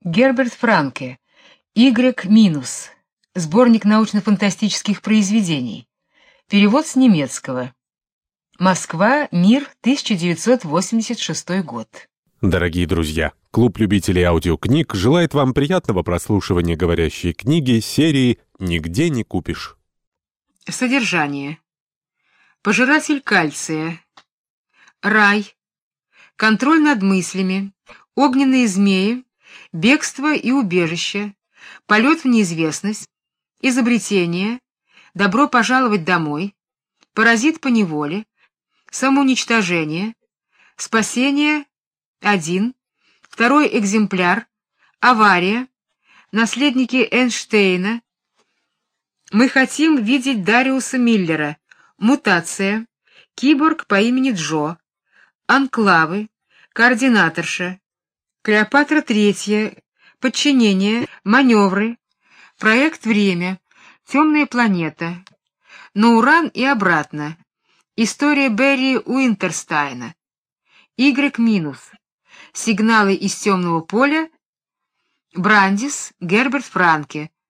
Герберт Франке. Y-. Сборник научно-фантастических произведений. Перевод с немецкого. Москва, Мир, 1986 год. Дорогие друзья, клуб любителей аудиокниг желает вам приятного прослушивания говорящей книги серии «Нигде не купишь». Содержание. Пожиратель кальция. Рай. Контроль над мыслями. Огненные змеи. Бегство и убежище. Полет в неизвестность. Изобретение. Добро пожаловать домой. Паразит по неволе. Самоуничтожение. Спасение 1. Второй экземпляр. Авария. Наследники Эйнштейна. Мы хотим видеть Дариуса Миллера. Мутация. Киборг по имени Джо. Анклавы. Координаторша. Клеопатра III. Подчинение. Маневры. Проект «Время». Темная планета. На Уран и обратно. История Берри Уинтерстайна. Y-. Сигналы из темного поля. Брандис. Герберт Франке.